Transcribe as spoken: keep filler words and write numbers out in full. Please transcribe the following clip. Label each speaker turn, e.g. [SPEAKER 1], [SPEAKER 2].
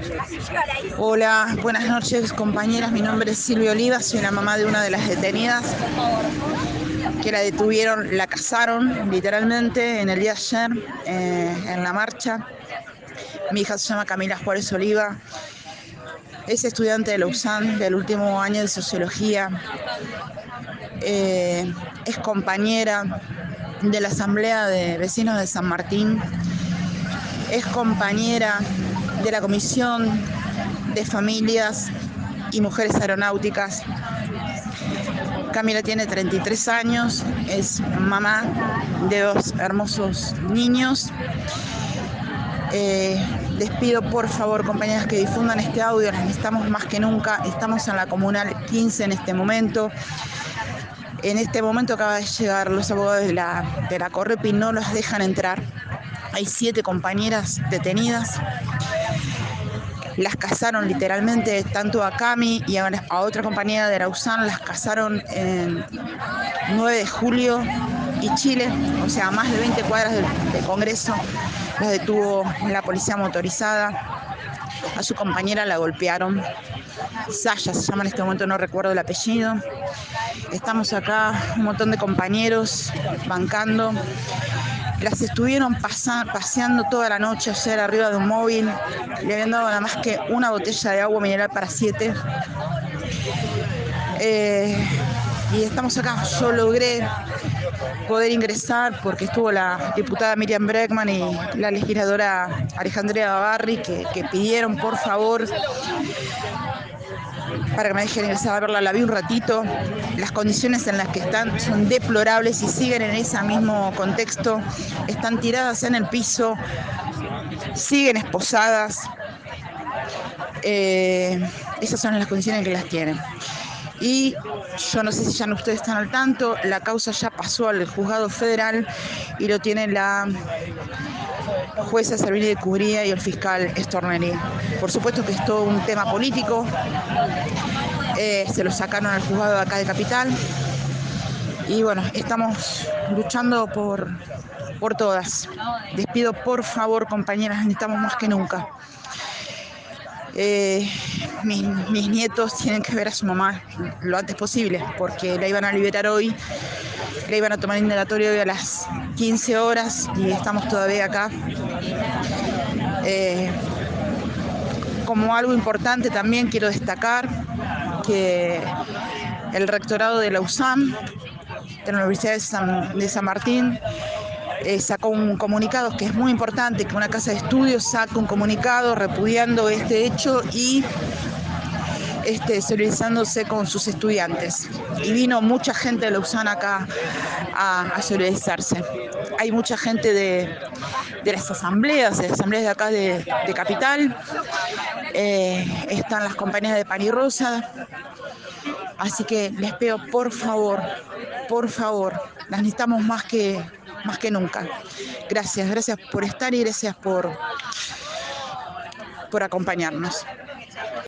[SPEAKER 1] Hola, buenas noches compañeras, mi nombre es Silvia Oliva, soy la mamá de una de las detenidas que la detuvieron, la cazaron literalmente en el día de ayer eh, en la marcha. Mi hija se llama Camila Juárez Oliva, es estudiante de la U S A M del último año de Sociología, eh, es compañera de la Asamblea de Vecinos de San Martín, es compañera de la Comisión de Familias y Mujeres Aeronáuticas. Camila tiene treinta y tres años, es mamá de dos hermosos niños. Eh, les pido por favor, compañeras, que difundan este audio, las necesitamos más que nunca. Estamos en la Comunal quince en este momento. En este momento acaba de llegar los abogados de la, de la Correpi, no los dejan entrar. Hay siete compañeras detenidas. Las cazaron literalmente, tanto a Cami y a, a otra compañera de la U S A M, las cazaron en nueve de julio y Chile, o sea, a más de veinte cuadras del, del Congreso. Las detuvo la policía motorizada. A su compañera la golpearon. Saya se llama en este momento, no recuerdo el apellido. Estamos acá, un montón de compañeros bancando. Las estuvieron pasa, paseando toda la noche ayer arriba de un móvil. Le habían dado nada más que una botella de agua mineral para siete. Eh, y estamos acá. Yo logré poder ingresar porque estuvo la diputada Miriam Bregman y la legisladora Alejandría Babarri que, que pidieron por favor para que me dejen ingresar a verla. La vi un ratito. Las condiciones en las que están son deplorables y siguen en ese mismo contexto. Están tiradas en el piso, siguen esposadas. Eh, esas son las condiciones en que las tienen. Y yo no sé si ya no ustedes están al tanto, la causa ya pasó al juzgado federal y lo tiene la jueza Servini de Cubría y el fiscal Stornelli. Por supuesto que es todo un tema político. Eh, se lo sacaron al juzgado de acá de Capital y bueno, estamos luchando por, por todas. Les pido por favor, compañeras, necesitamos más que nunca. Eh, mis, mis nietos tienen que ver a su mamá lo antes posible porque la iban a liberar hoy, la iban a tomar indagatorio hoy a las quince horas y estamos todavía acá. Eh, como algo importante también quiero destacar que el rectorado de la U S A M, de la Universidad de San, de San Martín, eh, sacó un comunicado que es muy importante, que una casa de estudios saque un comunicado repudiando este hecho y este, solidarizándose con sus estudiantes. Y vino mucha gente de la U S A M acá a, a solidarizarse. Hay mucha gente de, de las asambleas, de las asambleas de acá de, de Capital. Eh, están las compañías de Pan y Rosa. Así que les pido por favor, por favor, las necesitamos más que, más que nunca. Gracias, gracias por estar y gracias por, por acompañarnos.